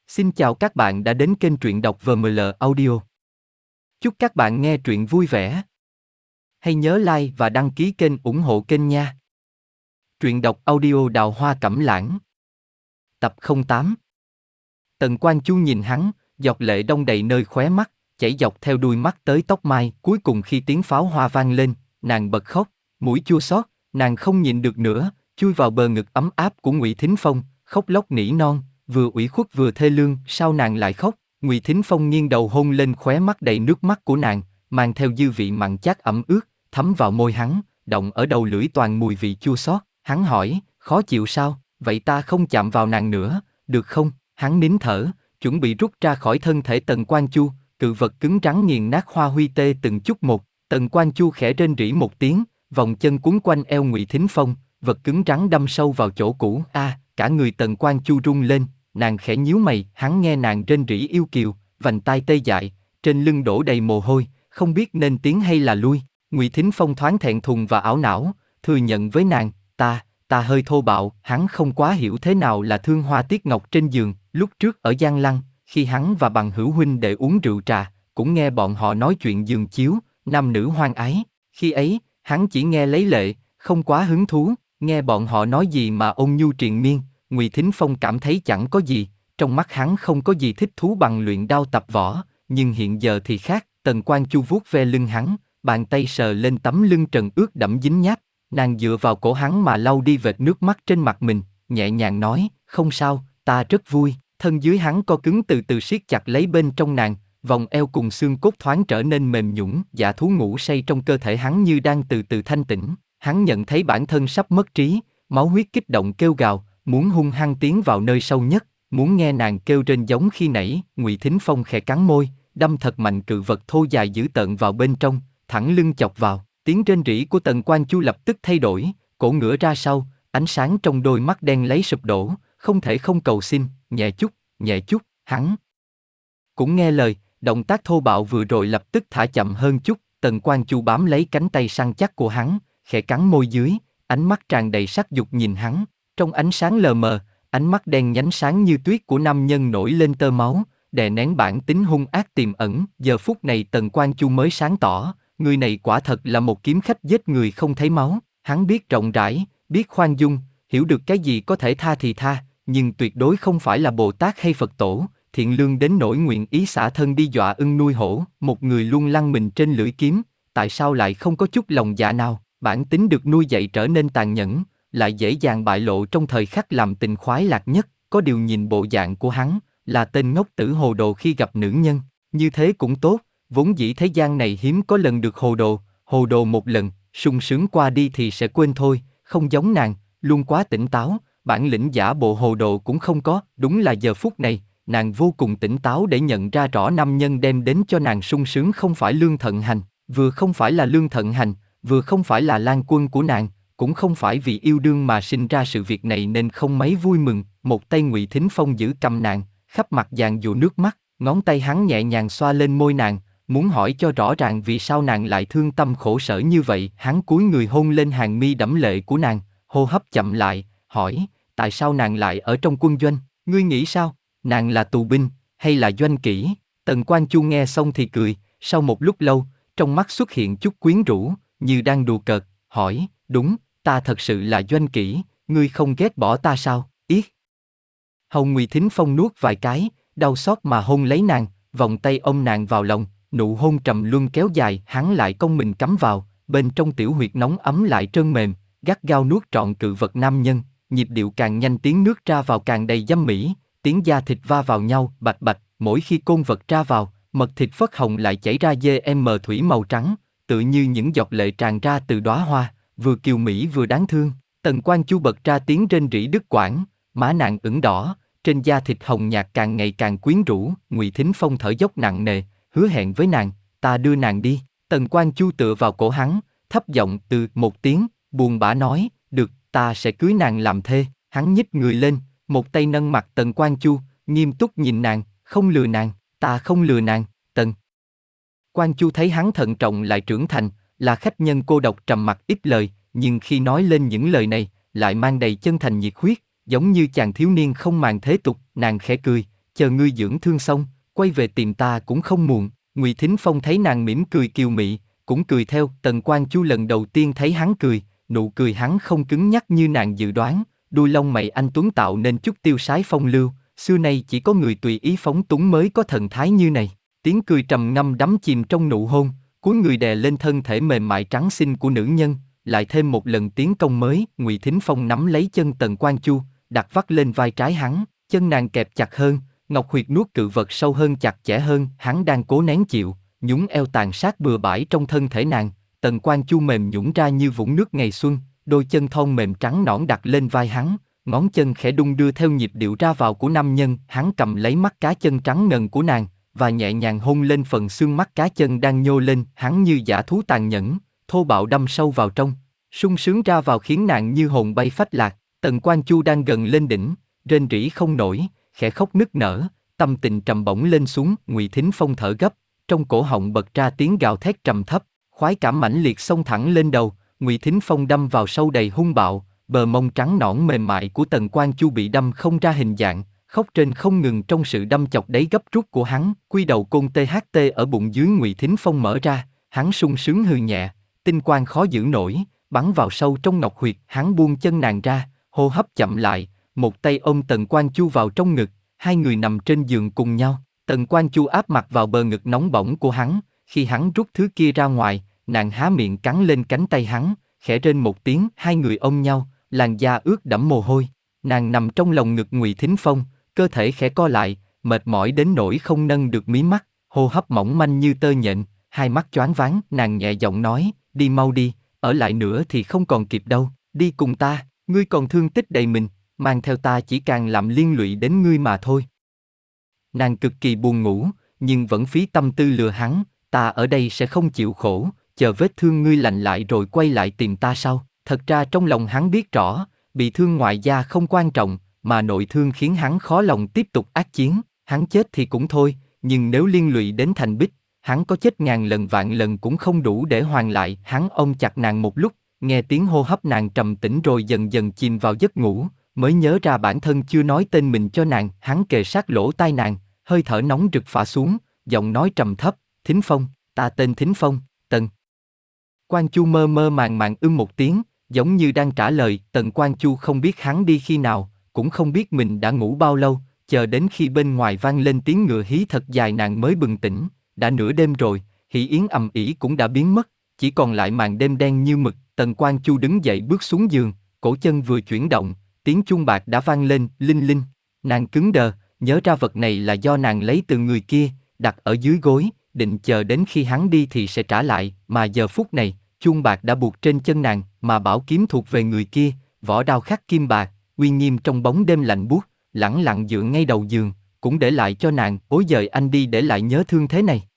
Xin chào các bạn đã đến kênh truyện đọc VML Audio. Chúc các bạn nghe truyện vui vẻ. Hãy nhớ like và đăng ký kênh ủng hộ kênh nha. Truyện đọc audio Đào Hoa Cẩm Lãng. Tập 08. Tần Quan Chu nhìn hắn, giọt lệ đong đầy nơi khóe mắt, chảy dọc theo đuôi mắt tới tóc mai. Cuối cùng khi tiếng pháo hoa vang lên, nàng bật khóc, mũi chua xót, nàng không nhịn được nữa, chui vào bờ ngực ấm áp của Ngụy Thính Phong, khóc lóc nỉ non, vừa ủy khuất vừa thê lương. Sao nàng lại khóc? Ngụy Thính Phong nghiêng đầu hôn lên khóe mắt đầy nước mắt của nàng, mang theo dư vị mặn chát ẩm ướt, thấm vào môi hắn, động ở đầu lưỡi toàn mùi vị chua xót. Hắn hỏi, khó chịu sao? Vậy ta không chạm vào nàng nữa, được không? Hắn nín thở, chuẩn bị rút ra khỏi thân thể Tần Quan Chu, cự vật cứng rắn nghiền nát hoa huy tê từng chút một. Tần Quan Chu khẽ rên rỉ một tiếng, vòng chân quấn quanh eo Ngụy Thính Phong, vật cứng rắn đâm sâu vào chỗ cũ. Cả người Tần Quan Chu rung lên, nàng khẽ nhíu mày. Hắn nghe nàng rên rỉ yêu kiều, vành tai tê dại, trên lưng đổ đầy mồ hôi, không biết nên tiến hay là lui. Ngụy Thính Phong thoáng thẹn thùng và ảo não, thừa nhận với nàng, ta hơi thô bạo. Hắn không quá hiểu thế nào là thương hoa tiết ngọc trên giường. Lúc trước ở Giang Lăng, khi hắn và bằng hữu huynh đệ uống rượu trà, cũng nghe bọn họ nói chuyện giường chiếu, nam nữ hoan ái. Khi ấy, hắn chỉ nghe lấy lệ, không quá hứng thú. Nghe bọn họ nói gì mà ôn nhu triền miên, Ngụy Thính Phong cảm thấy chẳng có gì. Trong mắt hắn không có gì thích thú bằng luyện đao tập võ, nhưng hiện giờ thì khác. Tần Quan Chu vuốt ve lưng hắn, bàn tay sờ lên tấm lưng trần ướt đẫm dính nháp. Nàng dựa vào cổ hắn mà lau đi vệt nước mắt trên mặt mình, nhẹ nhàng nói, không sao, ta rất vui. Thân dưới hắn co cứng từ từ siết chặt lấy bên trong nàng, vòng eo cùng xương cốt thoáng trở nên mềm nhũn. Dạ thú ngủ say trong cơ thể hắn như đang từ từ thanh tĩnh. Hắn nhận thấy bản thân sắp mất trí, máu huyết kích động kêu gào, muốn hung hăng tiến vào nơi sâu nhất, muốn nghe nàng kêu rên giống khi nãy. Ngụy Thính Phong khẽ cắn môi, đâm thật mạnh cự vật thô dài dữ tợn vào bên trong, thẳng lưng chọc vào. Tiếng rên rỉ của Tần Quan Chu lập tức thay đổi, cổ ngửa ra sau, ánh sáng trong đôi mắt đen lấy sụp đổ, không thể không cầu xin, nhẹ chút, nhẹ chút. Hắn cũng nghe lời, động tác thô bạo vừa rồi lập tức thả chậm hơn chút. Tần Quan Chu bám lấy cánh tay săn chắc của hắn, khẽ cắn môi dưới, ánh mắt tràn đầy sắc dục nhìn hắn. Trong ánh sáng lờ mờ, ánh mắt đen nhánh sáng như tuyết của nam nhân nổi lên tơ máu, đè nén bản tính hung ác tiềm ẩn. Giờ phút này Tần Quan Chu mới sáng tỏ, người này quả thật là một kiếm khách giết người không thấy máu. Hắn biết rộng rãi, biết khoan dung, hiểu được cái gì có thể tha thì tha, nhưng tuyệt đối không phải là Bồ Tát hay Phật tổ, thiện lương đến nỗi nguyện ý xả thân đi dọa ưng nuôi hổ. Một người luôn lăn mình trên lưỡi kiếm, tại sao lại không có chút lòng dạ nào? Bản tính được nuôi dạy trở nên tàn nhẫn, lại dễ dàng bại lộ trong thời khắc làm tình khoái lạc nhất. Có điều nhìn bộ dạng của hắn, là tên ngốc tử hồ đồ khi gặp nữ nhân. Như thế cũng tốt, vốn dĩ thế gian này hiếm có lần được hồ đồ một lần, sung sướng qua đi thì sẽ quên thôi. Không giống nàng, luôn quá tỉnh táo, bản lĩnh giả bộ hồ đồ cũng không có. Đúng là giờ phút này, nàng vô cùng tỉnh táo để nhận ra rõ nam nhân đem đến cho nàng sung sướng không phải Lương Thận Hành, vừa không phải là Lương Thận Hành, vừa không phải là Lan Quân của nàng, cũng không phải vì yêu đương mà sinh ra sự việc này nên không mấy vui mừng. Một tay Ngụy Thính Phong giữ cầm nàng, khắp mặt dàn dụa nước mắt, ngón tay hắn nhẹ nhàng xoa lên môi nàng, muốn hỏi cho rõ ràng vì sao nàng lại thương tâm khổ sở như vậy. Hắn cúi người hôn lên hàng mi đẫm lệ của nàng, hô hấp chậm lại, hỏi, tại sao nàng lại ở trong quân doanh? Ngươi nghĩ sao? Nàng là tù binh, hay là doanh kỹ? Tần Quan Chu nghe xong thì cười, sau một lúc lâu, trong mắt xuất hiện chút quyến rũ, như đang đùa cợt, hỏi, đúng, ta thật sự là doanh kỹ, ngươi không ghét bỏ ta sao? Yết. Hầu Ngụy Thính Phong nuốt vài cái, đau xót mà hôn lấy nàng, vòng tay ôm nàng vào lòng, nụ hôn trầm luân kéo dài. Hắn lại cong mình cắm vào, bên trong tiểu huyệt nóng ấm lại trơn mềm, gắt gao nuốt trọn cự vật nam nhân, nhịp điệu càng nhanh, tiếng nước ra vào càng đầy dâm mỹ, tiếng da thịt va vào nhau bạch bạch. Mỗi khi côn vật ra vào, mật thịt phất hồng lại chảy ra thủy màu trắng, tự như những giọt lệ tràn ra từ đóa hoa, vừa kiều mỹ vừa đáng thương. Tần Quan Chu bật ra tiếng rên rỉ đứt quãng, má nàng ửng đỏ, trên da thịt hồng nhạt càng ngày càng quyến rũ. Ngụy Thính Phong thở dốc nặng nề, hứa hẹn với nàng, ta đưa nàng đi. Tần Quan Chu tựa vào cổ hắn, thấp giọng từ một tiếng, buồn bã nói, được, ta sẽ cưới nàng làm thê. Hắn nhích người lên, một tay nâng mặt Tần Quan Chu, nghiêm túc nhìn nàng, không lừa nàng, ta không lừa nàng. Tần Quan Chu thấy hắn thận trọng lại trưởng thành, là khách nhân cô độc trầm mặc ít lời, nhưng khi nói lên những lời này, lại mang đầy chân thành nhiệt huyết, giống như chàng thiếu niên không màng thế tục. Nàng khẽ cười, chờ ngươi dưỡng thương xong, quay về tìm ta cũng không muộn. Ngụy Thính Phong thấy nàng mỉm cười kiều mị, cũng cười theo. Tần Quan Chu lần đầu tiên thấy hắn cười, nụ cười hắn không cứng nhắc như nàng dự đoán, đuôi lông mày anh tuấn tạo nên chút tiêu sái phong lưu, xưa nay chỉ có người tùy ý phóng túng mới có thần thái như này. Tiếng cười trầm ngâm đắm chìm trong nụ hôn, cúi người đè lên thân thể mềm mại trắng xinh của nữ nhân, lại thêm một lần tiến công mới. Ngụy Thính Phong nắm lấy chân Tần Quan Chu, đặt vắt lên vai trái hắn, chân nàng kẹp chặt hơn, ngọc huyệt nuốt cự vật sâu hơn chặt chẽ hơn. Hắn đang cố nén chịu, nhún eo tàn sát bừa bãi trong thân thể nàng. Tần Quan Chu mềm nhũn ra như vũng nước ngày xuân, đôi chân thon mềm trắng nõn đặt lên vai hắn, ngón chân khẽ đung đưa theo nhịp điệu ra vào của nam nhân. Hắn cầm lấy mắt cá chân trắng ngần của nàng và nhẹ nhàng hôn lên phần xương mắt cá chân đang nhô lên. Hắn như dã thú tàn nhẫn, thô bạo đâm sâu vào trong, sung sướng ra vào khiến nàng như hồn bay phách lạc. Tần Quan Chu đang gần lên đỉnh, rên rỉ không nổi, khẽ khóc nức nở, tâm tình trầm bổng lên xuống. Ngụy Thính Phong thở gấp, trong cổ họng bật ra tiếng gào thét trầm thấp, khoái cảm mãnh liệt xông thẳng lên đầu. Ngụy Thính Phong đâm vào sâu đầy hung bạo, bờ mông trắng nõn mềm mại của Tần Quan Chu bị đâm không ra hình dạng, khóc trên không ngừng trong sự đâm chọc đáy gấp rút của hắn. Quy đầu côn THT ở bụng dưới Ngụy Thính Phong mở ra, hắn sung sướng hừ nhẹ, tinh quang khó giữ nổi, bắn vào sâu trong ngọc huyệt. Hắn buông chân nàng ra, hô hấp chậm lại, một tay ôm Tần Quan Chu vào trong ngực, hai người nằm trên giường cùng nhau. Tần Quan Chu áp mặt vào bờ ngực nóng bỏng của hắn, khi hắn rút thứ kia ra ngoài, nàng há miệng cắn lên cánh tay hắn, khẽ rên một tiếng. Hai người ôm nhau, làn da ướt đẫm mồ hôi. Nàng nằm trong lòng ngực Ngụy Thính Phong, cơ thể khẽ co lại, mệt mỏi đến nỗi không nâng được mí mắt, hô hấp mỏng manh như tơ nhện, hai mắt choáng váng. Nàng nhẹ giọng nói, đi mau đi, ở lại nữa thì không còn kịp đâu, đi cùng ta, ngươi còn thương tích đầy mình, mang theo ta chỉ càng làm liên lụy đến ngươi mà thôi. Nàng cực kỳ buồn ngủ, nhưng vẫn phí tâm tư lừa hắn, ta ở đây sẽ không chịu khổ, chờ vết thương ngươi lành lại rồi quay lại tìm ta sau. Thật ra trong lòng hắn biết rõ, bị thương ngoại da không quan trọng, mà nội thương khiến hắn khó lòng tiếp tục ác chiến. Hắn chết thì cũng thôi, nhưng nếu liên lụy đến Thành Bích, hắn có chết ngàn lần vạn lần cũng không đủ để hoàn lại. Hắn ôm chặt nàng một lúc, nghe tiếng hô hấp nàng trầm tĩnh rồi dần dần chìm vào giấc ngủ, mới nhớ ra bản thân chưa nói tên mình cho nàng. Hắn kề sát lỗ tai nàng, hơi thở nóng rực phả xuống, giọng nói trầm thấp, Thính Phong, ta tên Thính Phong, Tần. Quan Chu mơ mơ màng màng một tiếng, giống như đang trả lời. Tần Quan Chu không biết hắn đi khi nào, cũng không biết mình đã ngủ bao lâu, chờ đến khi bên ngoài vang lên tiếng ngựa hí thật dài nàng mới bừng tỉnh. Đã nửa đêm rồi, hỉ yến ầm ĩ cũng đã biến mất, chỉ còn lại màn đêm đen như mực. Tần Quan Chu đứng dậy bước xuống giường, cổ chân vừa chuyển động, tiếng chuông bạc đã vang lên, linh linh. Nàng cứng đờ, nhớ ra vật này là do nàng lấy từ người kia, đặt ở dưới gối, định chờ đến khi hắn đi thì sẽ trả lại, mà giờ phút này, chuông bạc đã buộc trên chân nàng, mà bảo kiếm thuộc về người kia, vỏ đao khắc kim bạc, uy nghiêm trong bóng đêm lạnh buốt, lẳng lặng dựa ngay đầu giường, cũng để lại cho nàng, ối giời anh đi để lại nhớ thương thế này.